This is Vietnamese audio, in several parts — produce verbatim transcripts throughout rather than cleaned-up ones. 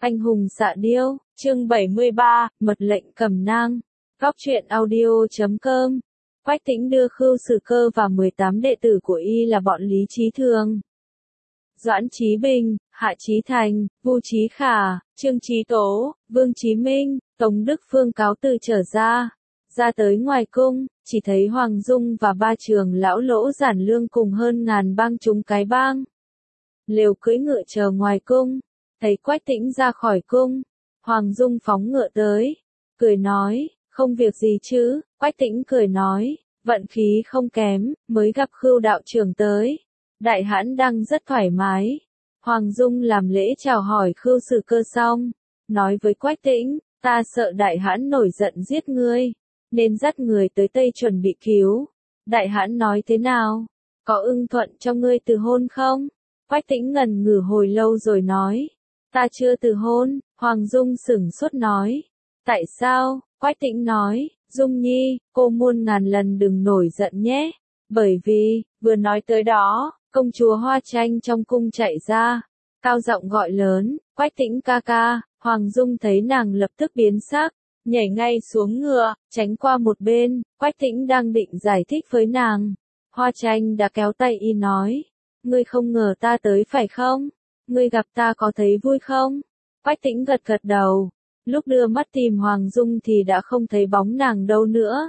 Anh hùng xạ điêu, chương bảy mươi ba, mật lệnh cầm nang. Góc truyện audio chấm com. Quách Tĩnh đưa Khưu Sử Cơ và mười tám đệ tử của y là bọn Lý Chí Thường, Doãn Chí Bình, Hạ Chí Thành, Vu Chí Khả, Trương Chí Tố, Vương Chí Minh, Tống Đức Phương cáo từ trở ra. Ra tới ngoài cung, chỉ thấy Hoàng Dung và ba trưởng lão Lỗ Giản Lương cùng hơn ngàn bang chúng cái bang lều cưỡi ngựa chờ ngoài cung. Thấy Quách Tĩnh ra khỏi cung, Hoàng Dung phóng ngựa tới, cười nói, không việc gì chứ. Quách Tĩnh cười nói, vận khí không kém, mới gặp Khưu đạo trưởng tới. Đại hãn đang rất thoải mái. Hoàng Dung làm lễ chào hỏi Khưu Sử Cơ xong, nói với Quách Tĩnh, ta sợ đại hãn nổi giận giết ngươi, nên dắt người tới Tây chuẩn bị cứu. Đại hãn nói thế nào? Có ưng thuận cho ngươi từ hôn không? Quách Tĩnh ngần ngừ hồi lâu rồi nói, ta chưa từ hôn. Hoàng Dung sửng sốt nói, tại sao? Quách Tĩnh nói, Dung Nhi, cô muôn ngàn lần đừng nổi giận nhé. Bởi vì, vừa nói tới đó, công chúa Hoa Tranh trong cung chạy ra, cao giọng gọi lớn, Quách Tĩnh ca ca. Hoàng Dung thấy nàng lập tức biến sắc, nhảy ngay xuống ngựa, tránh qua một bên. Quách Tĩnh đang định giải thích với nàng, Hoa Tranh đã kéo tay y nói, ngươi không ngờ ta tới phải không? Ngươi gặp ta có thấy vui không? Quách Tĩnh gật gật đầu, lúc đưa mắt tìm Hoàng Dung thì đã không thấy bóng nàng đâu nữa.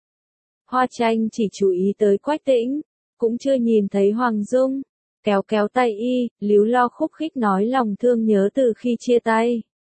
Hoa Tranh chỉ chú ý tới Quách Tĩnh, cũng chưa nhìn thấy Hoàng Dung, kéo kéo tay y, líu lo khúc khích nói lòng thương nhớ từ khi chia tay.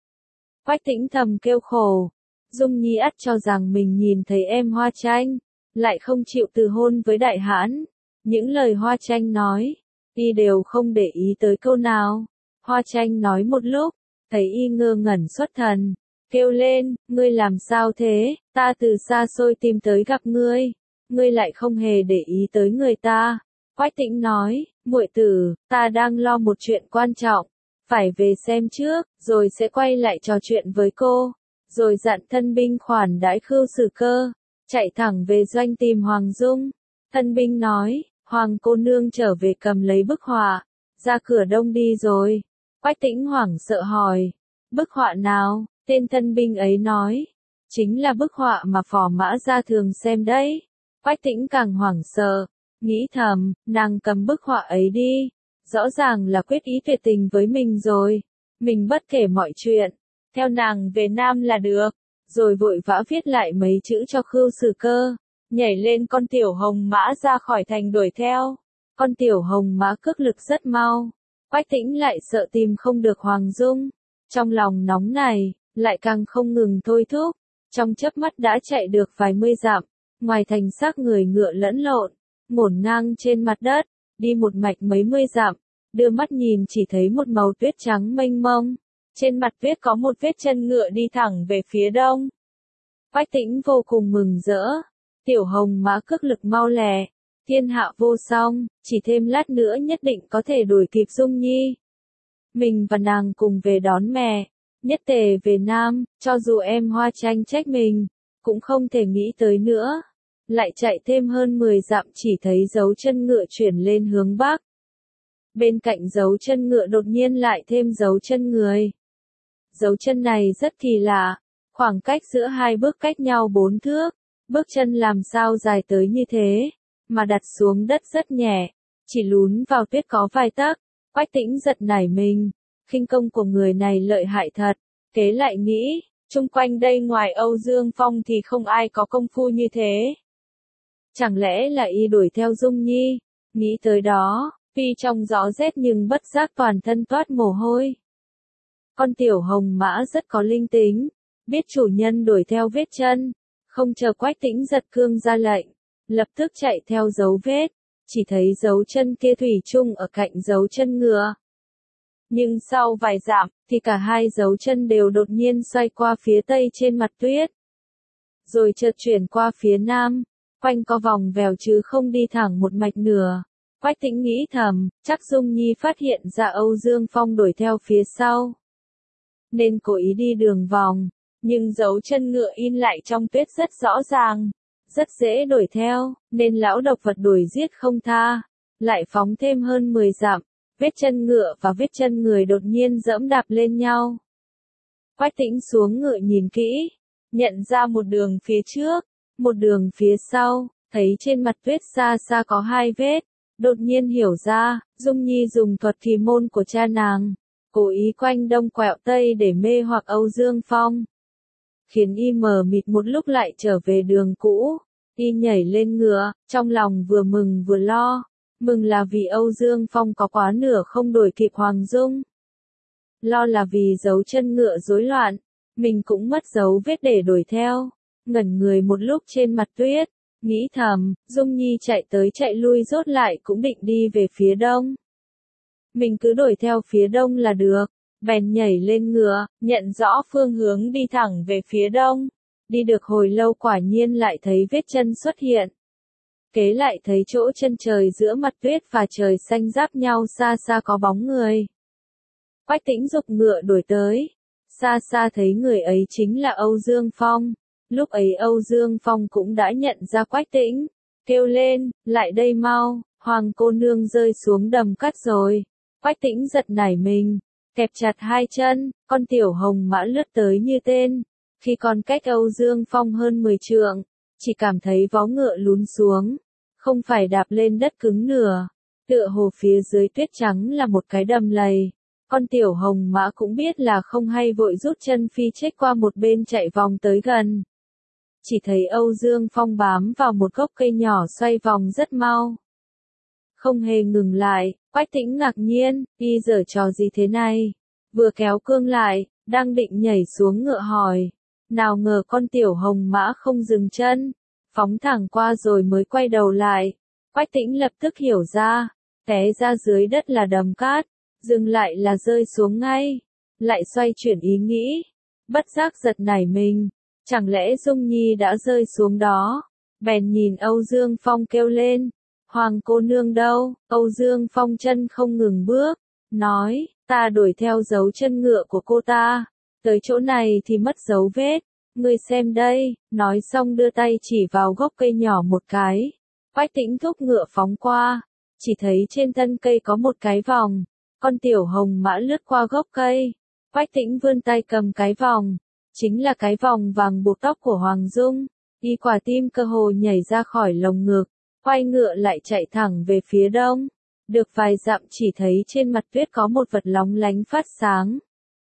Quách Tĩnh thầm kêu khổ, Dung Nhi ắt cho rằng mình nhìn thấy em Hoa Tranh, lại không chịu từ hôn với đại hãn. Những lời Hoa Tranh nói, y đều không để ý tới câu nào. Hoa Tranh nói một lúc, thấy y ngơ ngẩn xuất thần, kêu lên, ngươi làm sao thế? Ta từ xa xôi tìm tới gặp ngươi, ngươi lại không hề để ý tới người ta. Quách Tĩnh nói, muội tử, ta đang lo một chuyện quan trọng, phải về xem trước, rồi sẽ quay lại trò chuyện với cô. Rồi dặn thân binh khoản đãi Khưu Sử Cơ, chạy thẳng về doanh tìm Hoàng Dung. Thân binh nói, Hoàng cô nương trở về cầm lấy bức họa, ra cửa đông đi rồi. Quách Tĩnh hoảng sợ hỏi, bức họa nào? Tên thân binh ấy nói, chính là bức họa mà Phò Mã Gia thường xem đấy. Quách Tĩnh càng hoảng sợ, nghĩ thầm, nàng cầm bức họa ấy đi, rõ ràng là quyết ý tuyệt tình với mình rồi, mình bất kể mọi chuyện, theo nàng về Nam là được. Rồi vội vã viết lại mấy chữ cho Khưu Sử Cơ, nhảy lên con tiểu hồng mã ra khỏi thành đuổi theo. Con tiểu hồng mã cước lực rất mau, Quách Tĩnh lại sợ tìm không được Hoàng Dung, trong lòng nóng này, lại càng không ngừng thôi thúc, trong chớp mắt đã chạy được vài mươi dặm, ngoài thành xác người ngựa lẫn lộn, ngổn ngang trên mặt đất, đi một mạch mấy mươi dặm, đưa mắt nhìn chỉ thấy một màu tuyết trắng mênh mông, trên mặt tuyết có một vết chân ngựa đi thẳng về phía đông. Quách Tĩnh vô cùng mừng rỡ, tiểu hồng mã cước lực mau lẹ, thiên hạ vô song, chỉ thêm lát nữa nhất định có thể đuổi kịp Dung Nhi. Mình và nàng cùng về đón mẹ, nhất tề về Nam, cho dù em Hoa Tranh trách mình, cũng không thể nghĩ tới nữa. Lại chạy thêm hơn mười dặm chỉ thấy dấu chân ngựa chuyển lên hướng Bắc. Bên cạnh dấu chân ngựa đột nhiên lại thêm dấu chân người. Dấu chân này rất kỳ lạ, khoảng cách giữa hai bước cách nhau bốn thước, bước chân làm sao dài tới như thế, mà đặt xuống đất rất nhẹ, chỉ lún vào tuyết có vài tấc. Quách Tĩnh giật nảy mình, khinh công của người này lợi hại thật, kế lại nghĩ, chung quanh đây ngoài Âu Dương Phong thì không ai có công phu như thế. Chẳng lẽ là y đuổi theo Dung Nhi? Nghĩ tới đó, tuy trong gió rét nhưng bất giác toàn thân toát mồ hôi. Con tiểu hồng mã rất có linh tính, biết chủ nhân đuổi theo vết chân, không chờ Quách Tĩnh giật cương ra lệnh, lập tức chạy theo dấu vết, chỉ thấy dấu chân kia thủy chung ở cạnh dấu chân ngựa. Nhưng sau vài dặm, thì cả hai dấu chân đều đột nhiên xoay qua phía tây trên mặt tuyết, rồi chợt chuyển qua phía nam, quanh co vòng vèo chứ không đi thẳng một mạch nửa. Quách Tĩnh nghĩ thầm, chắc Dung Nhi phát hiện ra Âu Dương Phong đuổi theo phía sau, nên cố ý đi đường vòng, nhưng dấu chân ngựa in lại trong tuyết rất rõ ràng, rất dễ đuổi theo, nên lão độc vật đuổi giết không tha, lại phóng thêm hơn mười dặm, vết chân ngựa và vết chân người đột nhiên giẫm đạp lên nhau, Quách Tĩnh xuống ngựa nhìn kỹ, nhận ra một đường phía trước, một đường phía sau, thấy trên mặt tuyết xa xa có hai vết, đột nhiên hiểu ra, Dung Nhi dùng thuật kỳ môn của cha nàng, cố ý quanh đông quẹo tây để mê hoặc Âu Dương Phong. Khiến y mờ mịt một lúc lại trở về đường cũ, y nhảy lên ngựa, trong lòng vừa mừng vừa lo, mừng là vì Âu Dương Phong có quá nửa không đuổi kịp Hoàng Dung. Lo là vì dấu chân ngựa rối loạn, mình cũng mất dấu vết để đuổi theo, ngẩn người một lúc trên mặt tuyết, nghĩ thầm, Dung Nhi chạy tới chạy lui rốt lại cũng định đi về phía đông. Mình cứ đuổi theo phía đông là được, bèn nhảy lên ngựa, nhận rõ phương hướng đi thẳng về phía đông. Đi được hồi lâu quả nhiên lại thấy vết chân xuất hiện. Kế lại thấy chỗ chân trời giữa mặt tuyết và trời xanh giáp nhau xa xa có bóng người. Quách Tĩnh giục ngựa đuổi tới. Xa xa thấy người ấy chính là Âu Dương Phong. Lúc ấy Âu Dương Phong cũng đã nhận ra Quách Tĩnh. Kêu lên, lại đây mau, Hoàng cô nương rơi xuống đầm cắt rồi. Quách Tĩnh giật nảy mình, kẹp chặt hai chân, con tiểu hồng mã lướt tới như tên. Khi còn cách Âu Dương Phong hơn mười trượng, chỉ cảm thấy vó ngựa lún xuống, không phải đạp lên đất cứng nửa, tựa hồ phía dưới tuyết trắng là một cái đầm lầy. Con tiểu hồng mã cũng biết là không hay vội rút chân phi chết qua một bên chạy vòng tới gần. Chỉ thấy Âu Dương Phong bám vào một gốc cây nhỏ xoay vòng rất mau. Không hề ngừng lại, Quách Tĩnh ngạc nhiên, y giở trò gì thế này? Vừa kéo cương lại, đang định nhảy xuống ngựa hỏi. Nào ngờ con tiểu hồng mã không dừng chân, phóng thẳng qua rồi mới quay đầu lại. Quách Tĩnh lập tức hiểu ra, té ra dưới đất là đầm cát, dừng lại là rơi xuống ngay. Lại xoay chuyển ý nghĩ, bất giác giật nảy mình, chẳng lẽ Dung Nhi đã rơi xuống đó? Bèn nhìn Âu Dương Phong kêu lên, Hoàng cô nương đâu? Âu Dương Phong chân không ngừng bước, nói, ta đuổi theo dấu chân ngựa của cô ta. Tới chỗ này thì mất dấu vết, ngươi xem đây, nói xong đưa tay chỉ vào gốc cây nhỏ một cái. Quách Tĩnh thúc ngựa phóng qua, chỉ thấy trên thân cây có một cái vòng, con tiểu hồng mã lướt qua gốc cây. Quách Tĩnh vươn tay cầm cái vòng, chính là cái vòng vàng buộc tóc của Hoàng Dung. Y quả tim cơ hồ nhảy ra khỏi lồng ngực, quay ngựa lại chạy thẳng về phía đông. Được vài dặm chỉ thấy trên mặt tuyết có một vật lóng lánh phát sáng.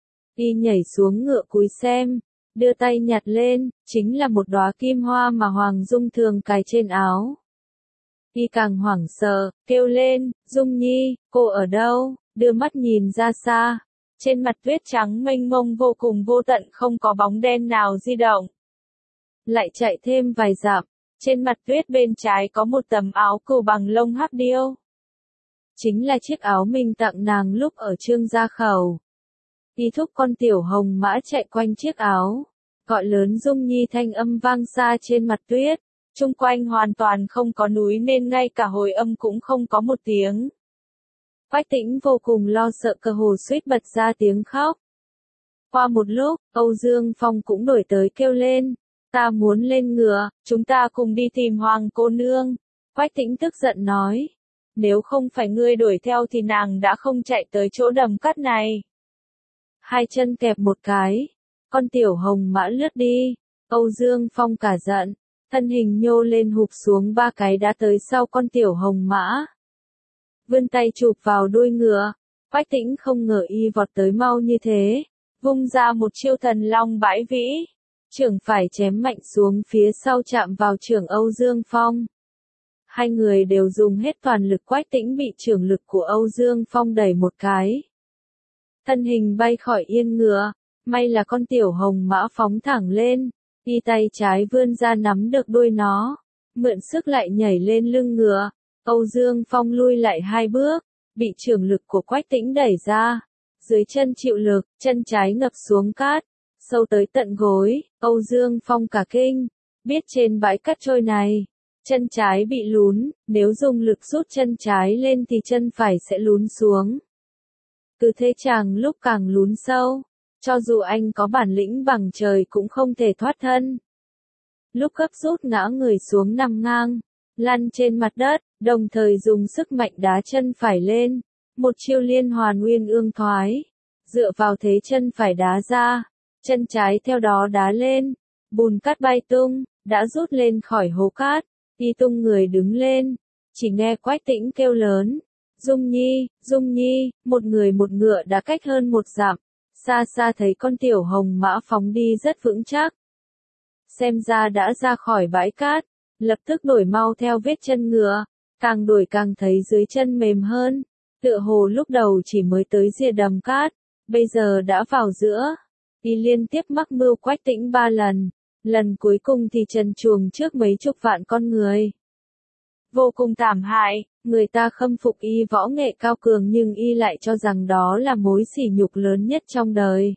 Y nhảy xuống ngựa cúi xem, đưa tay nhặt lên, chính là một đóa kim hoa mà Hoàng Dung thường cài trên áo. Y càng hoảng sợ, kêu lên, Dung Nhi, cô ở đâu? Đưa mắt nhìn ra xa, trên mặt tuyết trắng mênh mông vô cùng vô tận không có bóng đen nào di động. Lại chạy thêm vài dặm, trên mặt tuyết bên trái có một tấm áo cừu bằng lông hắc điêu. Chính là chiếc áo mình tặng nàng lúc ở Trương Gia Khẩu. Y thúc con tiểu hồng mã chạy quanh chiếc áo, gọi lớn Dung Nhi, thanh âm vang xa trên mặt tuyết. Chung quanh hoàn toàn không có núi nên ngay cả hồi âm cũng không có một tiếng. Quách Tĩnh vô cùng lo sợ cơ hồ suýt bật ra tiếng khóc. Qua một lúc, Âu Dương Phong cũng đổi tới kêu lên, ta muốn lên ngựa, chúng ta cùng đi tìm Hoàng cô nương. Quách Tĩnh tức giận nói, nếu không phải ngươi đuổi theo thì nàng đã không chạy tới chỗ đầm cát này. Hai chân kẹp một cái, con tiểu hồng mã lướt đi. Âu Dương Phong cả giận, thân hình nhô lên hụp xuống ba cái đã tới sau con tiểu hồng mã. Vươn tay chụp vào đuôi ngựa, Quách Tĩnh không ngờ y vọt tới mau như thế, vung ra một chiêu thần long bãi vĩ, chưởng phải chém mạnh xuống phía sau chạm vào chưởng Âu Dương Phong. Hai người đều dùng hết toàn lực, Quách Tĩnh bị chưởng lực của Âu Dương Phong đẩy một cái. Thân hình bay khỏi yên ngựa, may là con tiểu hồng mã phóng thẳng lên, y tay trái vươn ra nắm được đuôi nó, mượn sức lại nhảy lên lưng ngựa. Âu Dương Phong lui lại hai bước, bị chưởng lực của Quách Tĩnh đẩy ra. Dưới chân chịu lực, chân trái ngập xuống cát, sâu tới tận gối. Âu Dương Phong cả kinh, biết trên bãi cát trôi này, chân trái bị lún, nếu dùng lực rút chân trái lên thì chân phải sẽ lún xuống. Cứ thế chàng lúc càng lún sâu, cho dù anh có bản lĩnh bằng trời cũng không thể thoát thân. Lúc gấp rút ngã người xuống nằm ngang, lăn trên mặt đất, đồng thời dùng sức mạnh đá chân phải lên, một chiêu liên hoàn uyên ương thoái, dựa vào thế chân phải đá ra, chân trái theo đó đá lên, bùn cát bay tung, đã rút lên khỏi hố cát, y tung người đứng lên, chỉ nghe Quách Tĩnh kêu lớn, Dung Nhi, Dung Nhi, một người một ngựa đã cách hơn một dặm, xa xa thấy con tiểu hồng mã phóng đi rất vững chắc. Xem ra đã ra khỏi bãi cát, lập tức đuổi mau theo vết chân ngựa, càng đuổi càng thấy dưới chân mềm hơn, tựa hồ lúc đầu chỉ mới tới rìa đầm cát, bây giờ đã vào giữa. Y liên tiếp mắc mưu Quách Tĩnh ba lần, lần cuối cùng thì trần truồng trước mấy chục vạn con người. Vô cùng thảm hại, người ta khâm phục y võ nghệ cao cường nhưng y lại cho rằng đó là mối sỉ nhục lớn nhất trong đời.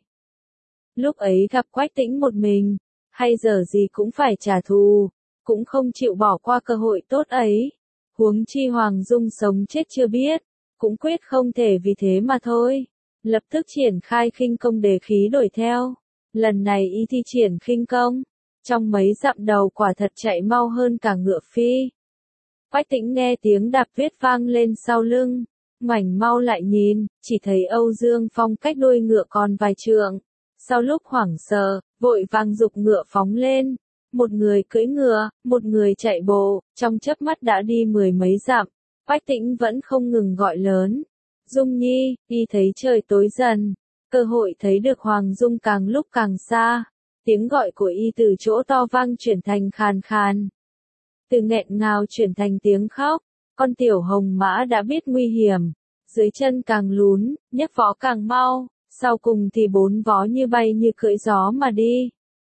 Lúc ấy gặp Quách Tĩnh một mình, hay giờ gì cũng phải trả thù, cũng không chịu bỏ qua cơ hội tốt ấy. Huống chi Hoàng Dung sống chết chưa biết, cũng quyết không thể vì thế mà thôi. Lập tức triển khai khinh công đề khí đuổi theo. Lần này y thi triển khinh công, trong mấy dặm đầu quả thật chạy mau hơn cả ngựa phi. Quách Tĩnh nghe tiếng đạp tuyết vang lên sau lưng, ngoảnh mau lại nhìn, chỉ thấy Âu Dương Phong cách đuôi ngựa còn vài trượng. Sau lúc hoảng sợ, vội vàng giục ngựa phóng lên. Một người cưỡi ngựa, một người chạy bộ, trong chớp mắt đã đi mười mấy dặm. Quách Tĩnh vẫn không ngừng gọi lớn. Dung Nhi, y thấy trời tối dần, cơ hội thấy được Hoàng Dung càng lúc càng xa. Tiếng gọi của y từ chỗ to vang chuyển thành khàn khàn. Từ nghẹn ngào chuyển thành tiếng khóc, con tiểu hồng mã đã biết nguy hiểm. Dưới chân càng lún, nhấc vó càng mau, sau cùng thì bốn vó như bay như cưỡi gió mà đi.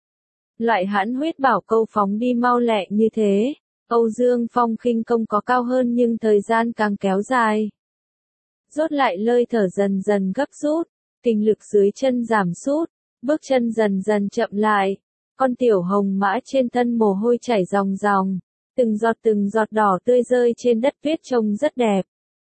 Loại hãn huyết bảo câu phóng đi mau lẹ như thế, Âu Dương Phong khinh công có cao hơn nhưng thời gian càng kéo dài. Rốt lại lơi thở dần dần gấp rút, kinh lực dưới chân giảm sút, bước chân dần dần chậm lại. Con tiểu hồng mã trên thân mồ hôi chảy ròng ròng, từng giọt từng giọt đỏ tươi rơi trên đất tuyết trông rất đẹp.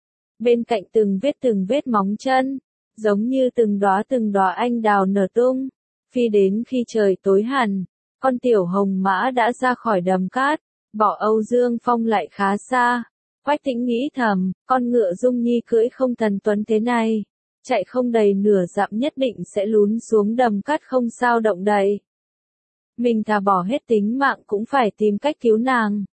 Bên cạnh từng vết từng vết móng chân, giống như từng đóa từng đóa anh đào nở tung. Phi đến khi trời tối hẳn, con tiểu hồng mã đã ra khỏi đầm cát, bỏ Âu Dương Phong lại khá xa. Quách Tĩnh nghĩ thầm, con ngựa Dung Nhi cưỡi không thần tuấn thế này, chạy không đầy nửa dặm nhất định sẽ lún xuống đầm cát không sao động đậy. Mình thà bỏ hết tính mạng cũng phải tìm cách cứu nàng.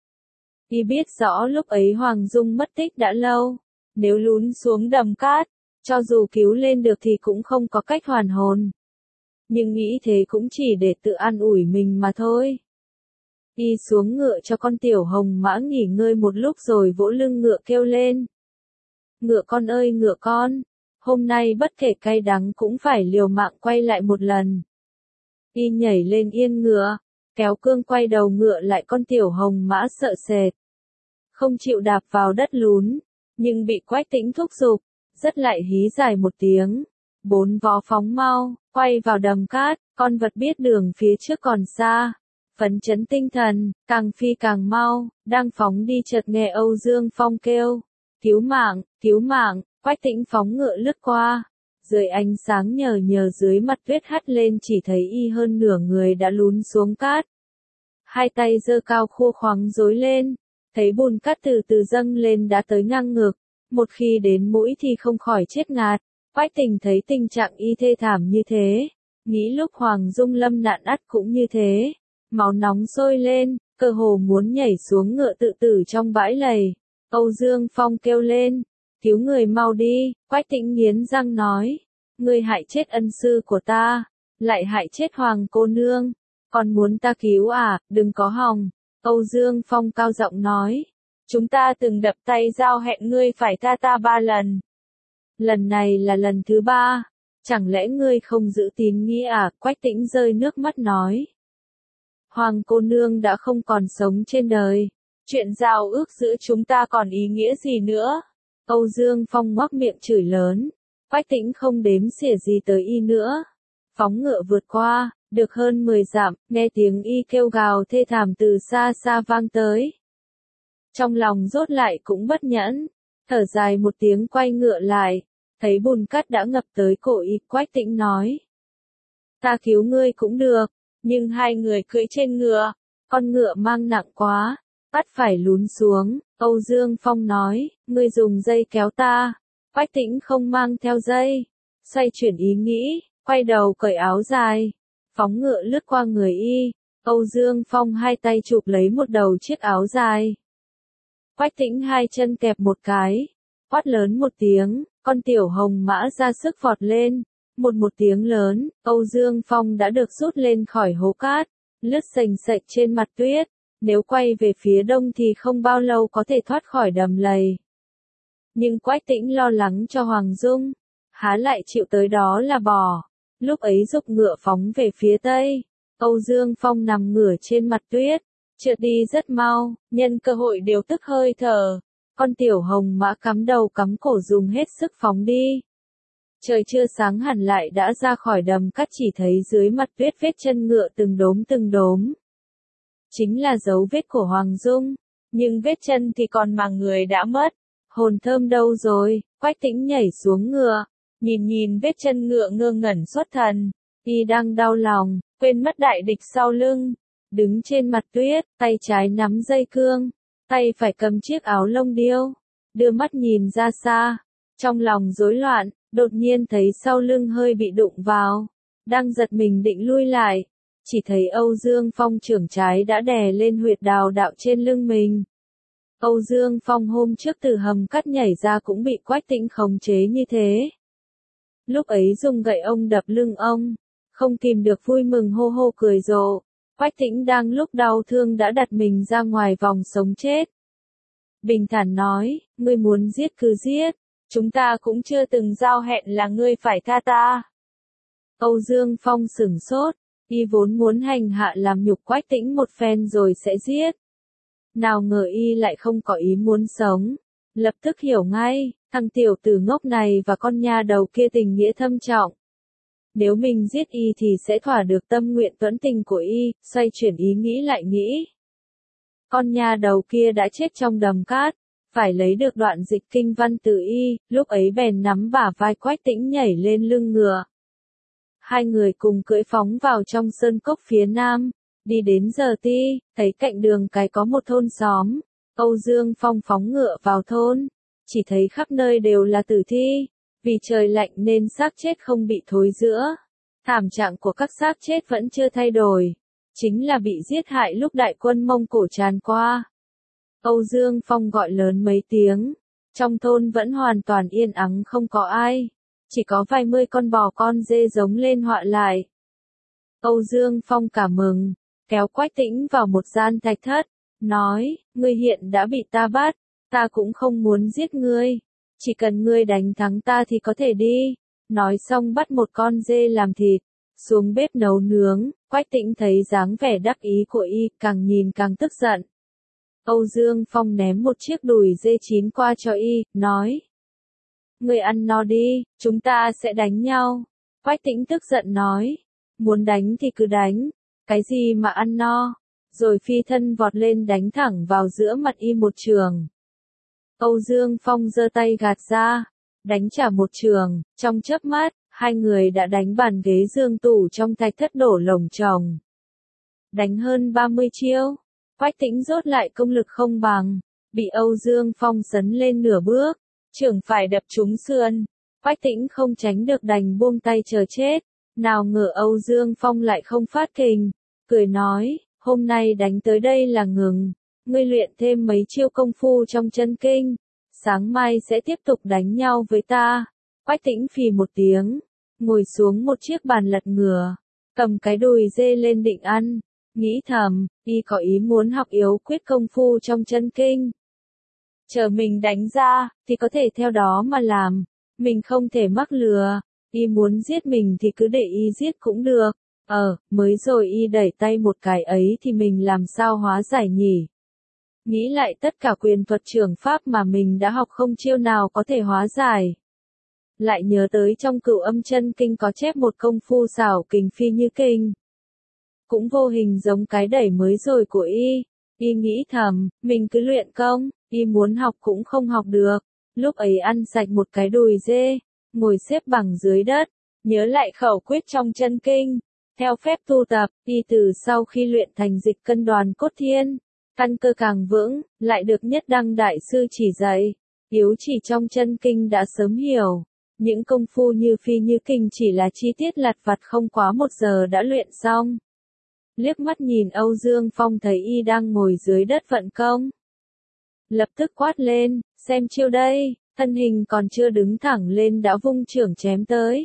Y biết rõ lúc ấy Hoàng Dung mất tích đã lâu, nếu lún xuống đầm cát, cho dù cứu lên được thì cũng không có cách hoàn hồn. Nhưng nghĩ thế cũng chỉ để tự an ủi mình mà thôi. Y xuống ngựa cho con tiểu hồng mã nghỉ ngơi một lúc rồi vỗ lưng ngựa kêu lên. Ngựa con ơi ngựa con, hôm nay bất kể cay đắng cũng phải liều mạng quay lại một lần. Y nhảy lên yên ngựa, kéo cương quay đầu ngựa lại, con tiểu hồng mã sợ sệt, không chịu đạp vào đất lún, nhưng bị Quách Tĩnh thúc giục, rất lại hí dài một tiếng. Bốn vó phóng mau, quay vào đầm cát, con vật biết đường phía trước còn xa. Phấn chấn tinh thần, càng phi càng mau, đang phóng đi chợt nghe Âu Dương Phong kêu. Cứu mạng, cứu mạng, Quách Tĩnh phóng ngựa lướt qua. Dưới ánh sáng nhờ nhờ dưới mặt tuyết hắt lên chỉ thấy y hơn nửa người đã lún xuống cát. Hai tay giơ cao khua khoắng rối lên, thấy bùn cát từ từ dâng lên đã tới ngang ngực. Một khi đến mũi thì không khỏi chết ngạt. Quách Tình thấy tình trạng y thê thảm như thế, nghĩ lúc Hoàng Dung lâm nạn ắt cũng như thế. Máu nóng sôi lên, cơ hồ muốn nhảy xuống ngựa tự tử trong bãi lầy. Âu Dương Phong kêu lên, cứu người mau đi. Quách Tĩnh nghiến răng nói, ngươi hại chết ân sư của ta, lại hại chết Hoàng cô nương, còn muốn ta cứu à, đừng có hòng. Âu Dương Phong cao giọng nói, chúng ta từng đập tay giao hẹn ngươi phải tha ta ba lần. Lần này là lần thứ ba, chẳng lẽ ngươi không giữ tín nghĩa à? Quách Tĩnh rơi nước mắt nói. Hoàng cô nương đã không còn sống trên đời, chuyện giao ước giữa chúng ta còn ý nghĩa gì nữa? Âu Dương Phong ngoác miệng chửi lớn, Quách Tĩnh không đếm xỉa gì tới y nữa. Phóng ngựa vượt qua, được hơn mười dặm, nghe tiếng y kêu gào thê thảm từ xa xa vang tới. Trong lòng rốt lại cũng bất nhẫn, thở dài một tiếng quay ngựa lại, thấy bùn cát đã ngập tới cổ y. Quách Tĩnh nói, ta cứu ngươi cũng được, nhưng hai người cưỡi trên ngựa, con ngựa mang nặng quá, bắt phải lún xuống. Âu Dương Phong nói, ngươi dùng dây kéo ta. Quách Tĩnh không mang theo dây, xoay chuyển ý nghĩ, quay đầu cởi áo dài, phóng ngựa lướt qua người y, Âu Dương Phong hai tay chụp lấy một đầu chiếc áo dài. Quách Tĩnh hai chân kẹp một cái, quát lớn một tiếng, con tiểu hồng mã ra sức vọt lên, một một tiếng lớn, Âu Dương Phong đã được rút lên khỏi hố cát, lướt sềnh sệch trên mặt tuyết, nếu quay về phía đông thì không bao lâu có thể thoát khỏi đầm lầy. Nhưng Quách Tĩnh lo lắng cho Hoàng Dung, há lại chịu tới đó là bỏ, lúc ấy giục ngựa phóng về phía tây, Âu Dương Phong nằm ngửa trên mặt tuyết, trượt đi rất mau, nhân cơ hội điều tức hơi thở, con tiểu hồng mã cắm đầu cắm cổ dùng hết sức phóng đi. Trời chưa sáng hẳn lại đã ra khỏi đầm cát, chỉ thấy dưới mặt tuyết vết chân ngựa từng đốm từng đốm. Chính là dấu vết của Hoàng Dung, nhưng vết chân thì còn mà người đã mất. Hồn thơm đâu rồi? Quách Tĩnh nhảy xuống ngựa, nhìn nhìn vết chân ngựa ngơ ngẩn xuất thần, y đang đau lòng, quên mất đại địch sau lưng, đứng trên mặt tuyết, tay trái nắm dây cương, tay phải cầm chiếc áo lông điêu, đưa mắt nhìn ra xa, trong lòng rối loạn, đột nhiên thấy sau lưng hơi bị đụng vào, đang giật mình định lui lại, chỉ thấy Âu Dương Phong chưởng trái đã đè lên huyệt đào đạo trên lưng mình. Âu Dương Phong hôm trước từ hầm cát nhảy ra cũng bị Quách Tĩnh khống chế như thế. Lúc ấy dùng gậy ông đập lưng ông, không kìm được vui mừng hô hô cười rộ. Quách Tĩnh đang lúc đau thương đã đặt mình ra ngoài vòng sống chết. Bình thản nói, ngươi muốn giết cứ giết, chúng ta cũng chưa từng giao hẹn là ngươi phải tha ta. Âu Dương Phong sửng sốt, y vốn muốn hành hạ làm nhục Quách Tĩnh một phen rồi sẽ giết. Nào ngờ y lại không có ý muốn sống, lập tức hiểu ngay, thằng tiểu tử ngốc này và con nha đầu kia tình nghĩa thâm trọng. Nếu mình giết y thì sẽ thỏa được tâm nguyện tuẫn tình của y, xoay chuyển ý nghĩ lại nghĩ. Con nha đầu kia đã chết trong đầm cát, phải lấy được đoạn dịch kinh văn từ y, lúc ấy bèn nắm bả vai Quách Tĩnh nhảy lên lưng ngựa. Hai người cùng cưỡi phóng vào trong sơn cốc phía nam, đi đến giờ ti, thấy cạnh đường cái có một thôn xóm, Âu Dương Phong phóng ngựa vào thôn, chỉ thấy khắp nơi đều là tử thi, vì trời lạnh nên xác chết không bị thối rữa. Thảm trạng của các xác chết vẫn chưa thay đổi, chính là bị giết hại lúc đại quân Mông Cổ tràn qua. Âu Dương Phong gọi lớn mấy tiếng, trong thôn vẫn hoàn toàn yên ắng không có ai, chỉ có vài mươi con bò con dê giống lên họa lại. Âu Dương Phong cảm mừng, kéo Quách Tĩnh vào một gian thạch thất, nói, ngươi hiện đã bị ta bắt, ta cũng không muốn giết ngươi, chỉ cần ngươi đánh thắng ta thì có thể đi. Nói xong bắt một con dê làm thịt, xuống bếp nấu nướng. Quách Tĩnh thấy dáng vẻ đắc ý của y, càng nhìn càng tức giận. Âu Dương Phong ném một chiếc đùi dê chín qua cho y, nói, ngươi ăn no đi, chúng ta sẽ đánh nhau. Quách Tĩnh tức giận nói, muốn đánh thì cứ đánh, cái gì mà ăn no, rồi phi thân vọt lên đánh thẳng vào giữa mặt y một trường. Âu Dương Phong giơ tay gạt ra, đánh trả một trường, trong chớp mắt, hai người đã đánh bàn ghế giường tủ trong thạch thất đổ lồng chồng. Đánh hơn ba mươi chiêu, Quách Tĩnh rốt lại công lực không bằng, bị Âu Dương Phong sấn lên nửa bước, trưởng phải đập trúng sườn. Quách Tĩnh không tránh được đành buông tay chờ chết, nào ngờ Âu Dương Phong lại không phát kình, cười nói, hôm nay đánh tới đây là ngừng, ngươi luyện thêm mấy chiêu công phu trong chân kinh, sáng mai sẽ tiếp tục đánh nhau với ta. Quách Tĩnh phì một tiếng, ngồi xuống một chiếc bàn lật ngửa, cầm cái đùi dê lên định ăn, nghĩ thầm, y có ý muốn học yếu quyết công phu trong chân kinh. Chờ mình đánh ra, thì có thể theo đó mà làm, mình không thể mắc lừa, y muốn giết mình thì cứ để y giết cũng được, ờ, mới rồi y đẩy tay một cái ấy thì mình làm sao hóa giải nhỉ? Nghĩ lại tất cả quyền thuật trường pháp mà mình đã học không chiêu nào có thể hóa giải. Lại nhớ tới trong Cửu Âm Chân Kinh có chép một công phu xảo kình phi như kinh. Cũng vô hình giống cái đẩy mới rồi của y, y nghĩ thầm, mình cứ luyện công, y muốn học cũng không học được. Lúc ấy ăn sạch một cái đùi dê, ngồi xếp bằng dưới đất, nhớ lại khẩu quyết trong chân kinh. Theo phép tu tập, y từ sau khi luyện thành dịch cân đoàn cốt thiên, căn cơ càng vững, lại được Nhất Đăng Đại Sư chỉ dạy, yếu chỉ trong chân kinh đã sớm hiểu. Những công phu như phi như kình chỉ là chi tiết lặt vặt không quá một giờ đã luyện xong. Liếc mắt nhìn Âu Dương Phong thấy y đang ngồi dưới đất vận công. Lập tức quát lên, xem chiêu đây, thân hình còn chưa đứng thẳng lên đã vung chưởng chém tới.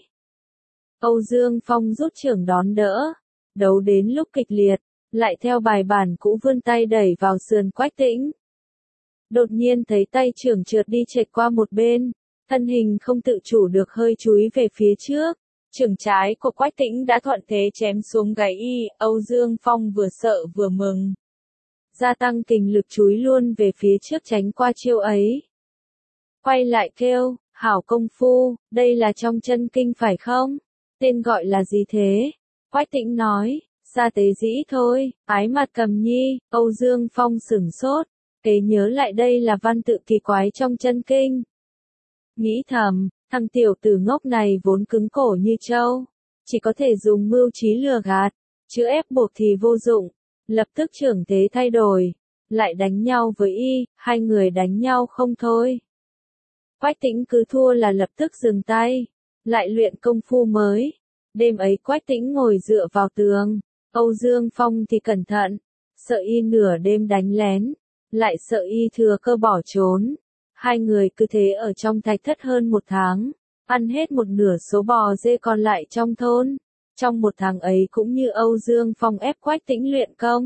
Âu Dương Phong rút chưởng đón đỡ, đấu đến lúc kịch liệt, lại theo bài bản cũ vươn tay đẩy vào sườn Quách Tĩnh. Đột nhiên thấy tay chưởng trượt đi chệch qua một bên, thân hình không tự chủ được hơi chúi về phía trước. Chưởng trái của Quách Tĩnh đã thuận thế chém xuống gáy y, Âu Dương Phong vừa sợ vừa mừng. Gia tăng kình lực chúi luôn về phía trước tránh qua chiêu ấy. Quay lại kêu, hảo công phu, đây là trong chân kinh phải không? Tên gọi là gì thế? Quách Tĩnh nói, Sa Tế Dĩ thôi, ái mặt cầm nhi, Âu Dương Phong sửng sốt, kế nhớ lại đây là văn tự kỳ quái trong chân kinh. Nghĩ thầm, thằng tiểu tử ngốc này vốn cứng cổ như trâu, chỉ có thể dùng mưu trí lừa gạt, chứ ép buộc thì vô dụng. Lập tức trưởng thế thay đổi, lại đánh nhau với y, hai người đánh nhau không thôi. Quách Tĩnh cứ thua là lập tức dừng tay, lại luyện công phu mới. Đêm ấy Quách Tĩnh ngồi dựa vào tường, Âu Dương Phong thì cẩn thận, sợ y nửa đêm đánh lén, lại sợ y thừa cơ bỏ trốn. Hai người cứ thế ở trong thạch thất hơn một tháng, ăn hết một nửa số bò dê còn lại trong thôn. Trong một tháng ấy cũng như Âu Dương Phong ép Quách Tĩnh luyện công.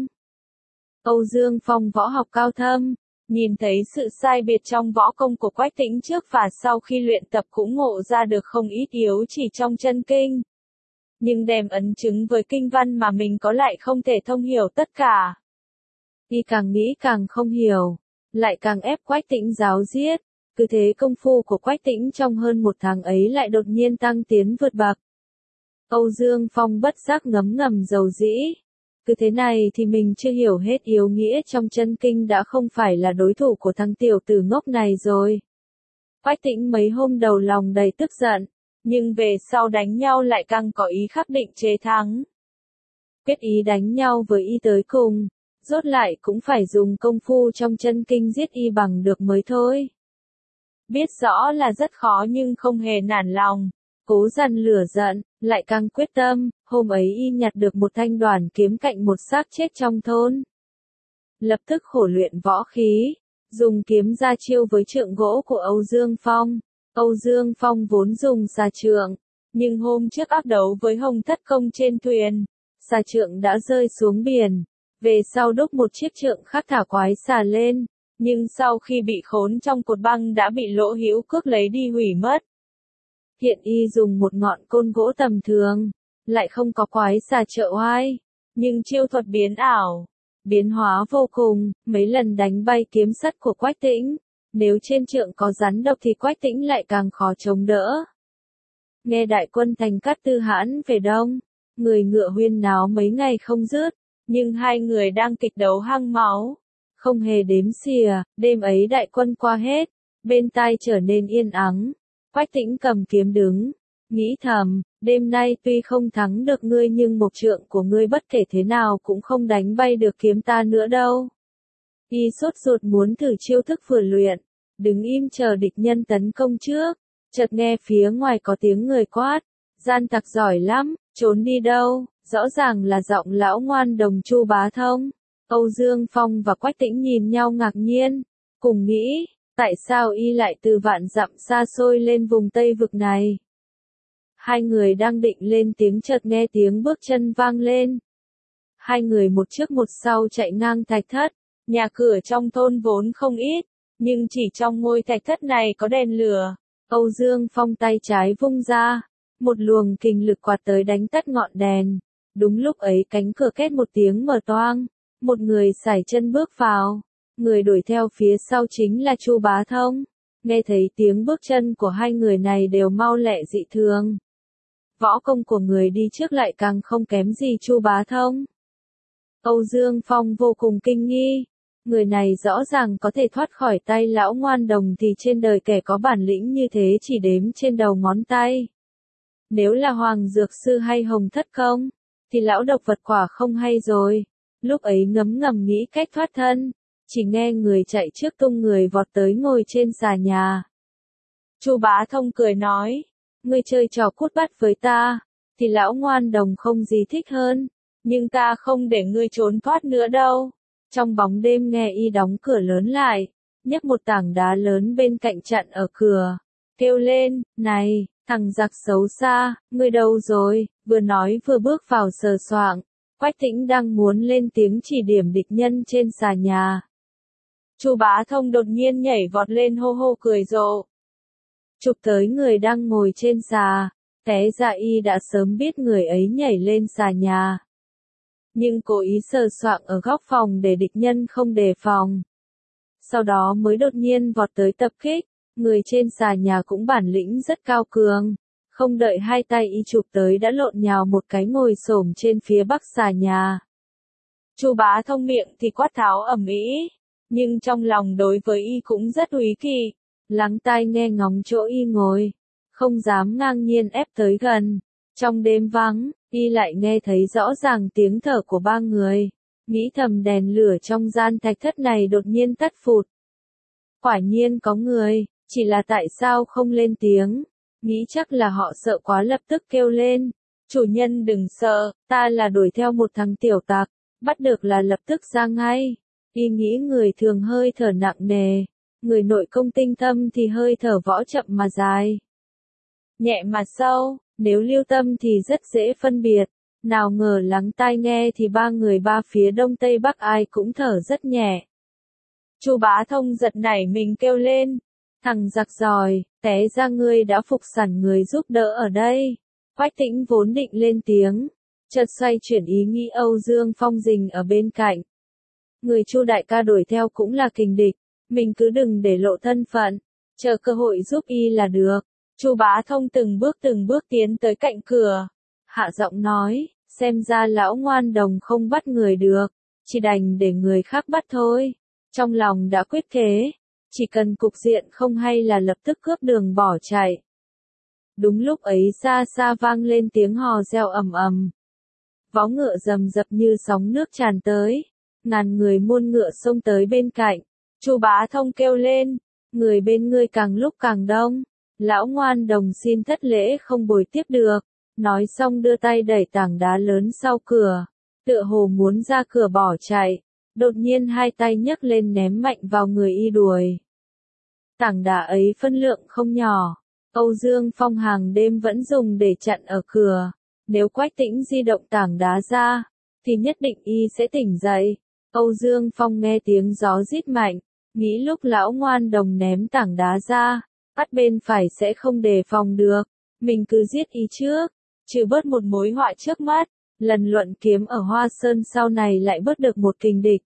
Âu Dương Phong võ học cao thâm, nhìn thấy sự sai biệt trong võ công của Quách Tĩnh trước và sau khi luyện tập cũng ngộ ra được không ít yếu chỉ trong chân kinh. Nhưng đem ấn chứng với kinh văn mà mình có lại không thể thông hiểu tất cả. Y càng nghĩ càng không hiểu, lại càng ép Quách Tĩnh giáo giết. Cứ thế công phu của Quách Tĩnh trong hơn một tháng ấy lại đột nhiên tăng tiến vượt bậc. Âu Dương Phong bất giác ngấm ngầm dầu dĩ. Cứ thế này thì mình chưa hiểu hết yếu nghĩa trong chân kinh đã không phải là đối thủ của thằng tiểu tử ngốc này rồi. Quách Tĩnh mấy hôm đầu lòng đầy tức giận, nhưng về sau đánh nhau lại càng có ý khắc định chế thắng. Quyết ý đánh nhau với y tới cùng, rốt lại cũng phải dùng công phu trong chân kinh giết y bằng được mới thôi. Biết rõ là rất khó nhưng không hề nản lòng. Cố dằn lửa giận, lại càng quyết tâm, hôm ấy y nhặt được một thanh đoàn kiếm cạnh một xác chết trong thôn. Lập tức khổ luyện võ khí, dùng kiếm ra chiêu với trượng gỗ của Âu Dương Phong. Âu Dương Phong vốn dùng xà trượng, nhưng hôm trước áp đấu với Hồng Thất Công trên thuyền, xà trượng đã rơi xuống biển. Về sau đúc một chiếc trượng khác thả quái xà lên, nhưng sau khi bị khốn trong cột băng đã bị Lỗ Hữu Cước lấy đi hủy mất. Hiện y dùng một ngọn côn gỗ tầm thường, lại không có quái xà trợ oai, nhưng chiêu thuật biến ảo, biến hóa vô cùng, mấy lần đánh bay kiếm sắt của Quách Tĩnh, nếu trên trượng có rắn độc thì Quách Tĩnh lại càng khó chống đỡ. Nghe đại quân thành Cát Tư Hãn về đông, người ngựa huyên náo mấy ngày không dứt, nhưng hai người đang kịch đấu hăng máu, không hề đếm xỉa. Đêm ấy đại quân qua hết, bên tai trở nên yên ắng. Quách Tĩnh cầm kiếm đứng, nghĩ thầm, đêm nay tuy không thắng được ngươi nhưng một trượng của ngươi bất kể thế nào cũng không đánh bay được kiếm ta nữa đâu. Y sốt ruột muốn thử chiêu thức vừa luyện, đứng im chờ địch nhân tấn công trước, chợt nghe phía ngoài có tiếng người quát, gian tặc giỏi lắm, trốn đi đâu, rõ ràng là giọng lão ngoan đồng Chu Bá Thông. Âu Dương Phong và Quách Tĩnh nhìn nhau ngạc nhiên, cùng nghĩ, tại sao y lại từ vạn dặm xa xôi lên vùng Tây Vực này? Hai người đang định lên tiếng chợt nghe tiếng bước chân vang lên. Hai người một trước một sau chạy ngang thạch thất, nhà cửa trong thôn vốn không ít, nhưng chỉ trong ngôi thạch thất này có đèn lửa. Âu Dương Phong tay trái vung ra, một luồng kình lực quạt tới đánh tắt ngọn đèn. Đúng lúc ấy cánh cửa két một tiếng mở toang, một người sải chân bước vào. Người đuổi theo phía sau chính là Chu Bá Thông. Nghe thấy tiếng bước chân của hai người này đều mau lẹ dị thường. Võ công của người đi trước lại càng không kém gì Chu Bá Thông. Âu Dương Phong vô cùng kinh nghi. Người này rõ ràng có thể thoát khỏi tay lão ngoan đồng thì trên đời kẻ có bản lĩnh như thế chỉ đếm trên đầu ngón tay. Nếu là Hoàng Dược Sư hay Hồng Thất Công, thì lão độc vật quả không hay rồi. Lúc ấy ngấm ngầm nghĩ cách thoát thân. Chỉ nghe người chạy trước tung người vọt tới ngồi trên xà nhà. Chu Bá Thông cười nói, ngươi chơi trò cút bắt với ta, thì lão ngoan đồng không gì thích hơn, nhưng ta không để ngươi trốn thoát nữa đâu. Trong bóng đêm nghe y đóng cửa lớn lại, nhấc một tảng đá lớn bên cạnh chặn ở cửa, kêu lên, này, thằng giặc xấu xa, ngươi đâu rồi, vừa nói vừa bước vào sờ soạng. Quách Tĩnh đang muốn lên tiếng chỉ điểm địch nhân trên xà nhà. Chu Bá Thông đột nhiên nhảy vọt lên hô hô cười rộ. Chụp tới người đang ngồi trên xà, té ra y đã sớm biết người ấy nhảy lên xà nhà. Nhưng cố ý sờ soạng ở góc phòng để địch nhân không đề phòng. Sau đó mới đột nhiên vọt tới tập kích, người trên xà nhà cũng bản lĩnh rất cao cường. Không đợi hai tay y chụp tới đã lộn nhào một cái ngồi xổm trên phía bắc xà nhà. Chu Bá Thông miệng thì quát tháo ầm ĩ, nhưng trong lòng đối với y cũng rất úy kỵ, lắng tai nghe ngóng chỗ y ngồi, không dám ngang nhiên ép tới gần. Trong đêm vắng, y lại nghe thấy rõ ràng tiếng thở của ba người, nghĩ thầm đèn lửa trong gian thạch thất này đột nhiên tắt phụt. Quả nhiên có người, chỉ là tại sao không lên tiếng. Nghĩ chắc là họ sợ quá lập tức kêu lên, chủ nhân đừng sợ, ta là đuổi theo một thằng tiểu tặc, bắt được là lập tức ra ngay. Y nghĩ người thường hơi thở nặng nề, người nội công tinh thâm thì hơi thở võ chậm mà dài. Nhẹ mà sâu, nếu lưu tâm thì rất dễ phân biệt, nào ngờ lắng tai nghe thì ba người ba phía đông tây bắc ai cũng thở rất nhẹ. Chu Bá Thông giật nảy mình kêu lên. Thằng giặc giỏi, té ra ngươi đã phục sẵn người giúp đỡ ở đây. Quách Tĩnh vốn định lên tiếng, chợt xoay chuyển ý nghĩ Âu Dương Phong rình ở bên cạnh. Người Chu đại ca đuổi theo cũng là kình địch, mình cứ đừng để lộ thân phận, chờ cơ hội giúp y là được. Chu Bá Thông từng bước từng bước tiến tới cạnh cửa, hạ giọng nói, xem ra lão ngoan đồng không bắt người được, chỉ đành để người khác bắt thôi. Trong lòng đã quyết kế. Chỉ cần cục diện không hay là lập tức cướp đường bỏ chạy. Đúng lúc ấy xa xa vang lên tiếng hò reo ầm ầm. Vó ngựa rầm rập như sóng nước tràn tới. Ngàn người muôn ngựa xông tới bên cạnh. Chu Bá Thông kêu lên. Người bên ngươi càng lúc càng đông. Lão ngoan đồng xin thất lễ không bồi tiếp được. Nói xong đưa tay đẩy tảng đá lớn sau cửa. Tựa hồ muốn ra cửa bỏ chạy. Đột nhiên hai tay nhấc lên ném mạnh vào người y đuổi. Tảng đá ấy phân lượng không nhỏ, Âu Dương Phong hàng đêm vẫn dùng để chặn ở cửa. Nếu Quách Tĩnh di động tảng đá ra, thì nhất định y sẽ tỉnh dậy. Âu Dương Phong nghe tiếng gió rít mạnh, nghĩ lúc lão ngoan đồng ném tảng đá ra, bắt bên phải sẽ không đề phòng được. Mình cứ giết y trước, trừ bớt một mối họa trước mắt, lần luận kiếm ở Hoa Sơn sau này lại bớt được một kình địch.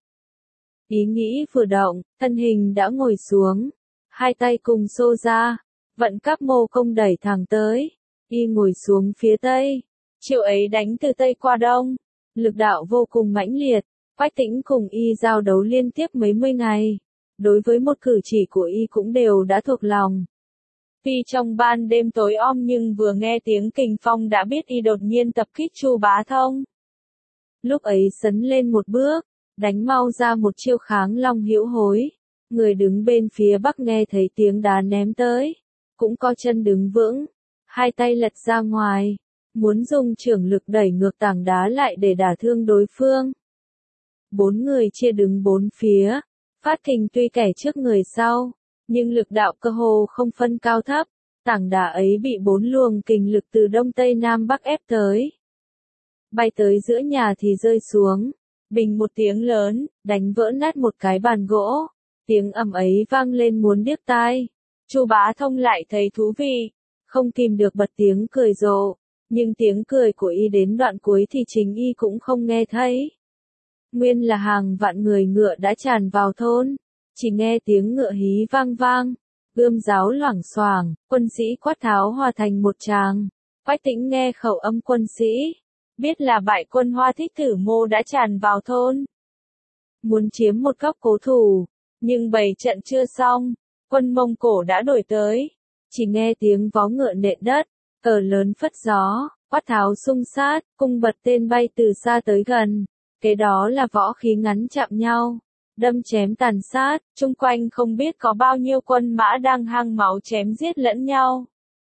Ý nghĩ vừa động, thân hình đã ngồi xuống. Hai tay cùng xô ra, vận các mô công đẩy thẳng tới, y ngồi xuống phía tây, chiều ấy đánh từ tây qua đông, lực đạo vô cùng mãnh liệt. Quách Tĩnh cùng y giao đấu liên tiếp mấy mươi ngày, đối với một cử chỉ của y cũng đều đã thuộc lòng. Tuy trong ban đêm tối om nhưng vừa nghe tiếng kình phong đã biết y đột nhiên tập kích Chu Bá Thông. Lúc ấy sấn lên một bước, đánh mau ra một chiêu kháng long hữu hối. Người đứng bên phía bắc nghe thấy tiếng đá ném tới, cũng co chân đứng vững, hai tay lật ra ngoài, muốn dùng trưởng lực đẩy ngược tảng đá lại để đả thương đối phương. Bốn người chia đứng bốn phía, phát kình tuy kẻ trước người sau, nhưng lực đạo cơ hồ không phân cao thấp, tảng đá ấy bị bốn luồng kình lực từ đông tây nam bắc ép tới. Bay tới giữa nhà thì rơi xuống, bình một tiếng lớn, đánh vỡ nát một cái bàn gỗ. Tiếng ầm ấy vang lên muốn điếc tai. Chu Bá Thông lại thấy thú vị, không kìm được bật tiếng cười rộ, nhưng tiếng cười của y đến đoạn cuối thì chính y cũng không nghe thấy. Nguyên là hàng vạn người ngựa đã tràn vào thôn, chỉ nghe tiếng ngựa hí vang vang, gươm giáo loảng xoảng, quân sĩ quát tháo hòa thành một tràng. Quách Tĩnh nghe khẩu âm quân sĩ, biết là bại quân Hoa Thích Thử Mô đã tràn vào thôn, muốn chiếm một góc cố thủ. Nhưng bày trận chưa xong, quân Mông Cổ đã đổi tới. Chỉ nghe tiếng vó ngựa nện đất, cờ lớn phất gió, quát tháo xung sát, cung bật tên bay từ xa tới gần. Kế đó là võ khí ngắn chạm nhau, đâm chém tàn sát, chung quanh không biết có bao nhiêu quân mã đang hăng máu chém giết lẫn nhau.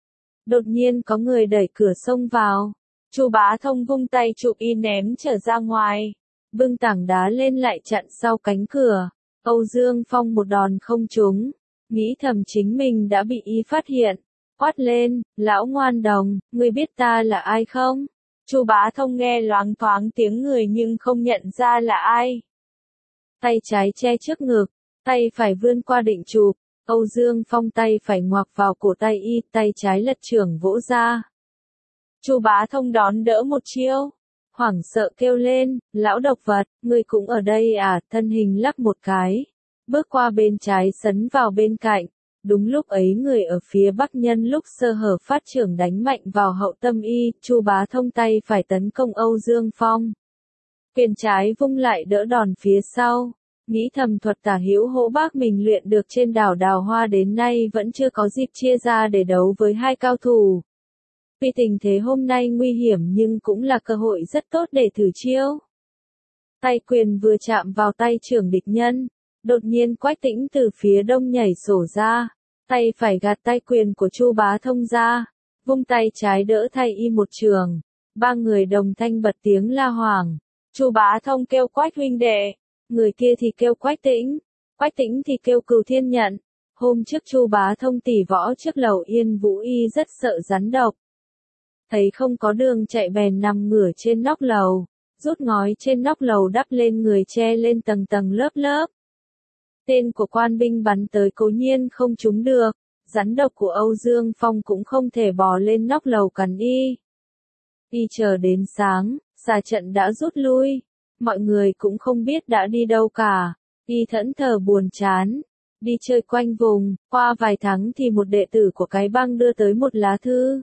Đột nhiên có người đẩy cửa xông vào. Chu Bá Thông vung tay chụp y ném trở ra ngoài. Bưng tảng đá lên lại chặn sau cánh cửa. Âu Dương Phong một đòn không trúng. Nghĩ thầm chính mình đã bị y phát hiện. Quát lên, lão ngoan đồng, ngươi biết ta là ai không? Chu Bá Thông nghe loáng thoáng tiếng người nhưng không nhận ra là ai. Tay trái che trước ngực, tay phải vươn qua định chụp. Âu Dương Phong tay phải ngoặc vào cổ tay y, tay trái lật chưởng vỗ ra. Chu Bá Thông đón đỡ một chiêu. Hoảng sợ kêu lên, lão độc vật, ngươi cũng ở đây à, thân hình lắc một cái. Bước qua bên trái sấn vào bên cạnh. Đúng lúc ấy người ở phía bắc nhân lúc sơ hở phát trưởng đánh mạnh vào hậu tâm y, Chu Bá Thông tay phải tấn công Âu Dương Phong. Quyền trái vung lại đỡ đòn phía sau. Nghĩ thầm thuật tả hữu hỗ bác mình luyện được trên đảo Đào Hoa đến nay vẫn chưa có dịp chia ra để đấu với hai cao thủ. Vì tình thế hôm nay nguy hiểm nhưng cũng là cơ hội rất tốt để thử chiêu. Tay quyền vừa chạm vào tay trưởng địch nhân. Đột nhiên Quách Tĩnh từ phía đông nhảy sổ ra. Tay phải gạt tay quyền của Chu Bá Thông ra. Vung tay trái đỡ thay y một trường. Ba người đồng thanh bật tiếng la hoảng. Chu Bá Thông kêu Quách huynh đệ. Người kia thì kêu Quách Tĩnh. Quách Tĩnh thì kêu Cửu Thiên Nhận. Hôm trước Chu Bá Thông tỉ võ trước lầu Yên Vũ Y rất sợ rắn độc. Thấy không có đường chạy bèn nằm ngửa trên nóc lầu. Rút ngói trên nóc lầu đắp lên người che lên tầng tầng lớp lớp. Tên của quan binh bắn tới cố nhiên không trúng được. Rắn độc của Âu Dương Phong cũng không thể bò lên nóc lầu cắn y. Y chờ đến sáng, xà trận đã rút lui. Mọi người cũng không biết đã đi đâu cả. Y thẫn thờ buồn chán. Đi chơi quanh vùng, qua vài tháng thì một đệ tử của cái bang đưa tới một lá thư.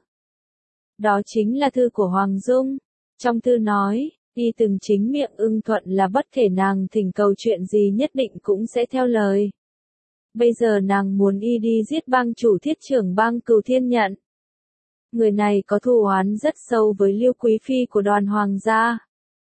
Đó chính là thư của Hoàng Dung. Trong thư nói, y từng chính miệng ưng thuận là bất kể nàng thỉnh cầu chuyện gì nhất định cũng sẽ theo lời. Bây giờ nàng muốn y đi giết bang chủ thiết trưởng bang Cửu Thiên Nhận. Người này có thù oán rất sâu với Lưu Quý Phi của đoàn hoàng gia.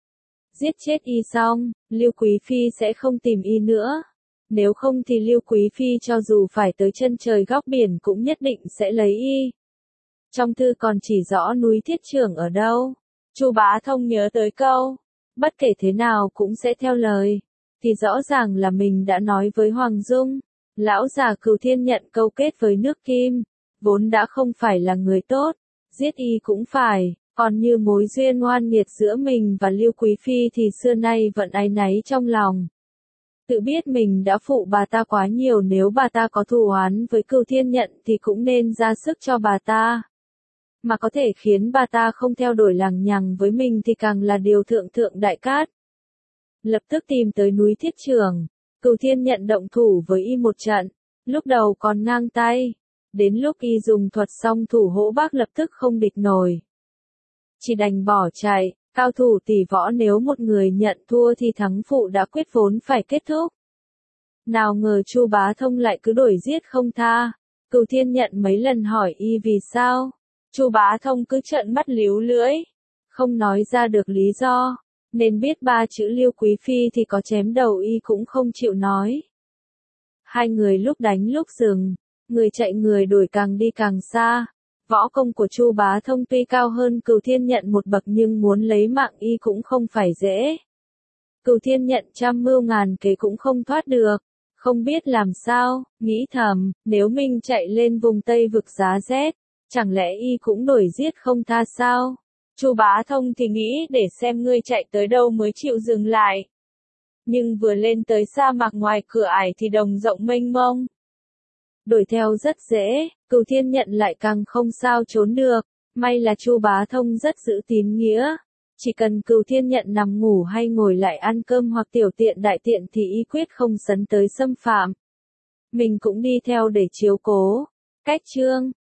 Giết chết y xong, Lưu Quý Phi sẽ không tìm y nữa. Nếu không thì Lưu Quý Phi cho dù phải tới chân trời góc biển cũng nhất định sẽ lấy y. Trong thư còn chỉ rõ núi Thiết Trưởng ở đâu. Chu Bá Thông nhớ tới câu, bất kể thế nào cũng sẽ theo lời. Thì rõ ràng là mình đã nói với Hoàng Dung. Lão già Cửu Thiên Nhận câu kết với nước Kim. Vốn đã không phải là người tốt. Giết y cũng phải. Còn như mối duyên oan nghiệt giữa mình và Lưu Quý Phi thì xưa nay vẫn áy náy trong lòng. Tự biết mình đã phụ bà ta quá nhiều, nếu bà ta có thù oán với Cửu Thiên Nhận thì cũng nên ra sức cho bà ta. Mà có thể khiến bà ta không theo đuổi lằng nhằng với mình thì càng là điều thượng thượng đại cát. Lập tức tìm tới núi Thiết Trường. Cửu Thiên Nhận động thủ với y một trận. Lúc đầu còn ngang tay. Đến lúc y dùng thuật xong thủ hỗ bác lập tức không địch nổi. Chỉ đành bỏ chạy. Cao thủ tỷ võ nếu một người nhận thua thì thắng phụ đã quyết vốn phải kết thúc. Nào ngờ Chu Bá Thông lại cứ đuổi giết không tha. Cửu Thiên Nhận mấy lần hỏi y vì sao. Chu Bá Thông cứ trợn mắt líu lưỡi. Không nói ra được lý do. Nên biết ba chữ Lưu Quý Phi thì có chém đầu y cũng không chịu nói. Hai người lúc đánh lúc dừng. Người chạy người đuổi càng đi càng xa. Võ công của Chu Bá Thông tuy cao hơn Cửu Thiên Nhận một bậc nhưng muốn lấy mạng y cũng không phải dễ. Cửu Thiên Nhận trăm mưu ngàn kế cũng không thoát được. Không biết làm sao, nghĩ thầm, nếu mình chạy lên vùng Tây vực giá rét, chẳng lẽ y cũng đuổi giết không tha sao? Chu Bá Thông thì nghĩ để xem ngươi chạy tới đâu mới chịu dừng lại. Nhưng vừa lên tới sa mạc ngoài cửa ải thì đồng rộng mênh mông. Đuổi theo rất dễ, Cửu Thiên Nhận lại càng không sao trốn được. May là Chu Bá Thông rất giữ tín nghĩa. Chỉ cần Cửu Thiên Nhận nằm ngủ hay ngồi lại ăn cơm hoặc tiểu tiện đại tiện thì y quyết không sấn tới xâm phạm. Mình cũng đi theo để chiếu cố. Cách chương